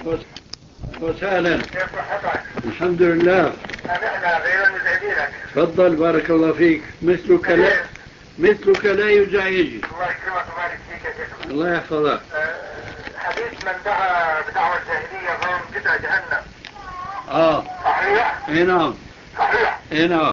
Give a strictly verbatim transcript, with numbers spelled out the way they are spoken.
وسهلا. كيف صحتك؟ الحمد لله. احنا غير مزعجينك. تفضل بارك الله فيك. مثلك لا مثلك لا يزعجني. الله يكرمك ويبارك فيك يا شيخ. الله يحفظك. أه حديث من دعا بدعوة الجاهلية فهم جزء جهنم. اه صحيح؟ اي نعم. صحيح. اي نعم.